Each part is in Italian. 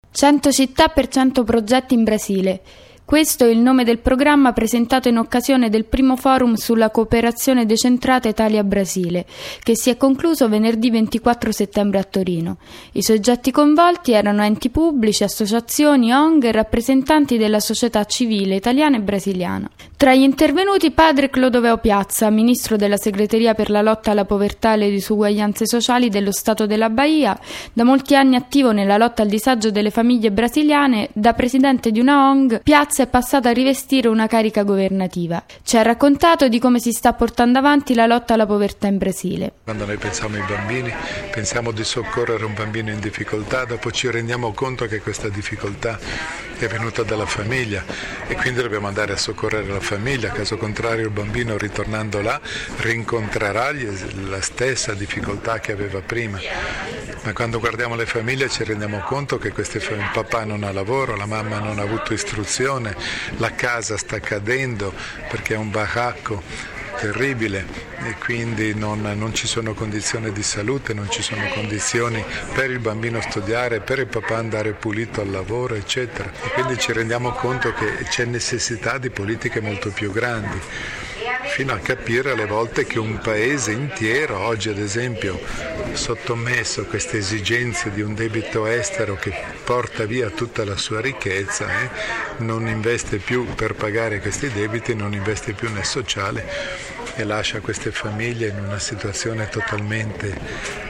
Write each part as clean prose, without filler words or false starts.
100 città per 100 progetti in Brasile. Questo è il nome del programma presentato in occasione del primo forum sulla cooperazione decentrata Italia-Brasile, che si è concluso venerdì 24 settembre a Torino. I soggetti coinvolti erano enti pubblici, associazioni, ONG e rappresentanti della società civile italiana e brasiliana. Tra gli intervenuti padre Clodoveo Piazza, ministro della segreteria per la lotta alla povertà e le disuguaglianze sociali dello Stato della Bahia, da molti anni attivo nella lotta al disagio delle famiglie brasiliane, da presidente di una ONG, Piazza è passato a rivestire una carica governativa. Ci ha raccontato di come si sta portando avanti la lotta alla povertà in Brasile. Quando noi pensiamo ai bambini, pensiamo di soccorrere un bambino in difficoltà, dopo ci rendiamo conto che questa difficoltà è venuta dalla famiglia e quindi dobbiamo andare a soccorrere la famiglia, caso contrario il bambino ritornando là rincontrerà la stessa difficoltà che aveva prima. Ma quando guardiamo le famiglie ci rendiamo conto che il papà non ha lavoro, la mamma non ha avuto istruzione, la casa sta cadendo perché è un baracco terribile e quindi non ci sono condizioni di salute, non ci sono condizioni per il bambino studiare, per il papà andare pulito al lavoro, eccetera. E quindi ci rendiamo conto che c'è necessità di politiche molto più grandi, fino a capire alle volte che un paese intero, oggi ad esempio sottomesso a queste esigenze di un debito estero che porta via tutta la sua ricchezza, non investe più per pagare questi debiti, non investe più nel sociale e lascia queste famiglie in una situazione totalmente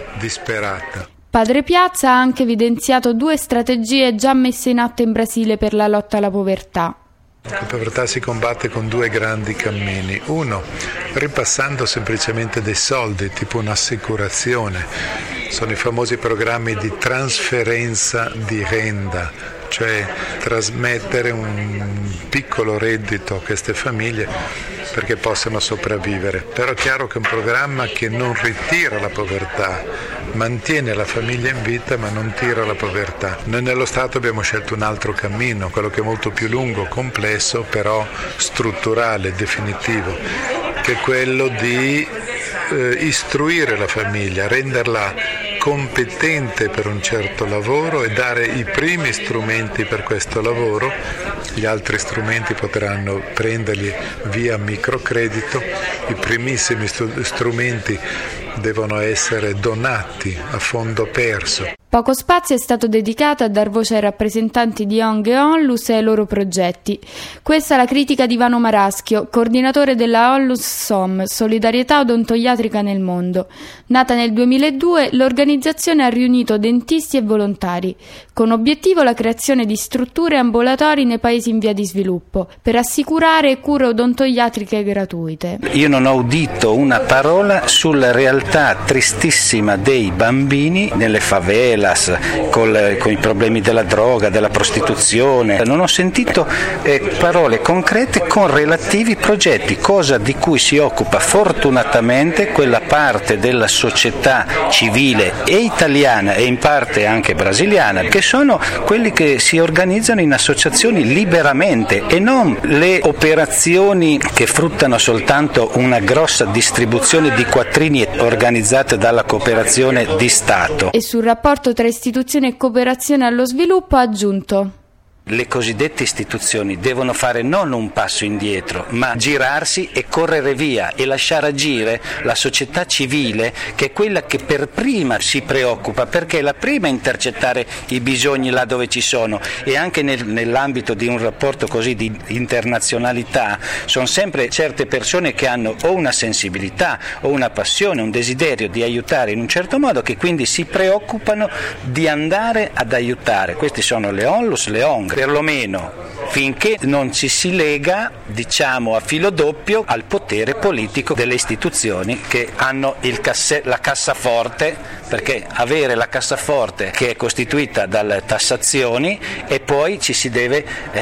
disperata. Padre Piazza ha anche evidenziato 2 strategie già messe in atto in Brasile per la lotta alla povertà. La povertà si combatte con 2 grandi cammini. Uno, ripassando semplicemente dei soldi, tipo un'assicurazione. Sono i famosi programmi di trasferenza di renda, cioè trasmettere un piccolo reddito a queste famiglie perché possano sopravvivere. Però è chiaro che è un programma che non ritira la povertà, mantiene la famiglia in vita ma non tira la povertà. Noi nello Stato abbiamo scelto un altro cammino, quello che è molto più lungo, complesso, però strutturale, definitivo, che è quello di istruire la famiglia, renderla competente per un certo lavoro e dare i primi strumenti per questo lavoro. Gli altri strumenti potranno prenderli via microcredito, i primissimi strumenti devono essere donati a fondo perso. Poco spazio è stato dedicato a dar voce ai rappresentanti di ONG e Onlus e ai loro progetti. Questa è la critica di Ivano Maraschio, coordinatore della Onlus SOM, Solidarietà Odontoiatrica nel Mondo. Nata nel 2002, l'organizzazione ha riunito dentisti e volontari, con obiettivo la creazione di strutture e ambulatori nei paesi in via di sviluppo, per assicurare cure odontoiatriche gratuite. Io non ho udito una parola sulla realtà tristissima dei bambini nelle favela, con i problemi della droga, della prostituzione. Non ho sentito parole concrete con relativi progetti, cosa di cui si occupa fortunatamente quella parte della società civile e italiana e in parte anche brasiliana, che sono quelli che si organizzano in associazioni liberamente e non le operazioni che fruttano soltanto una grossa distribuzione di quattrini organizzate dalla cooperazione di Stato. E sul rapporto tra istituzione e cooperazione allo sviluppo ha aggiunto: le cosiddette istituzioni devono fare non un passo indietro, ma girarsi e correre via e lasciare agire la società civile, che è quella che per prima si preoccupa, perché è la prima a intercettare i bisogni là dove ci sono. E anche nell'ambito di un rapporto così di internazionalità sono sempre certe persone che hanno o una sensibilità o una passione, un desiderio di aiutare in un certo modo, che quindi si preoccupano di andare ad aiutare. Questi sono le Onlus, le ONG, perlomeno finché non ci si lega, diciamo a filo doppio, al potere politico delle istituzioni che hanno la cassaforte, perché avere la cassaforte che è costituita dalle tassazioni e poi ci si deve,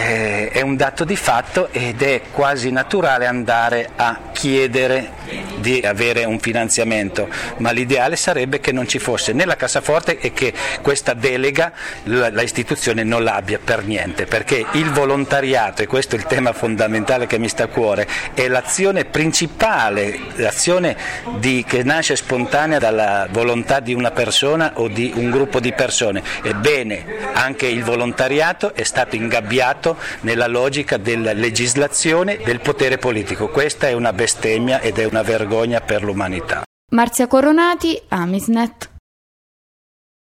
è un dato di fatto ed è quasi naturale andare a chiedere di avere un finanziamento, ma l'ideale sarebbe che non ci fosse né la cassaforte e che questa delega la istituzione non l'abbia per niente, perché il volontario volontariato, e questo è il tema fondamentale che mi sta a cuore, è l'azione principale, l'azione che nasce spontanea dalla volontà di una persona o di un gruppo di persone. Ebbene, anche il volontariato è stato ingabbiato nella logica della legislazione del potere politico. Questa è una bestemmia ed è una vergogna per l'umanità. Marzia Coronati, Amisnet.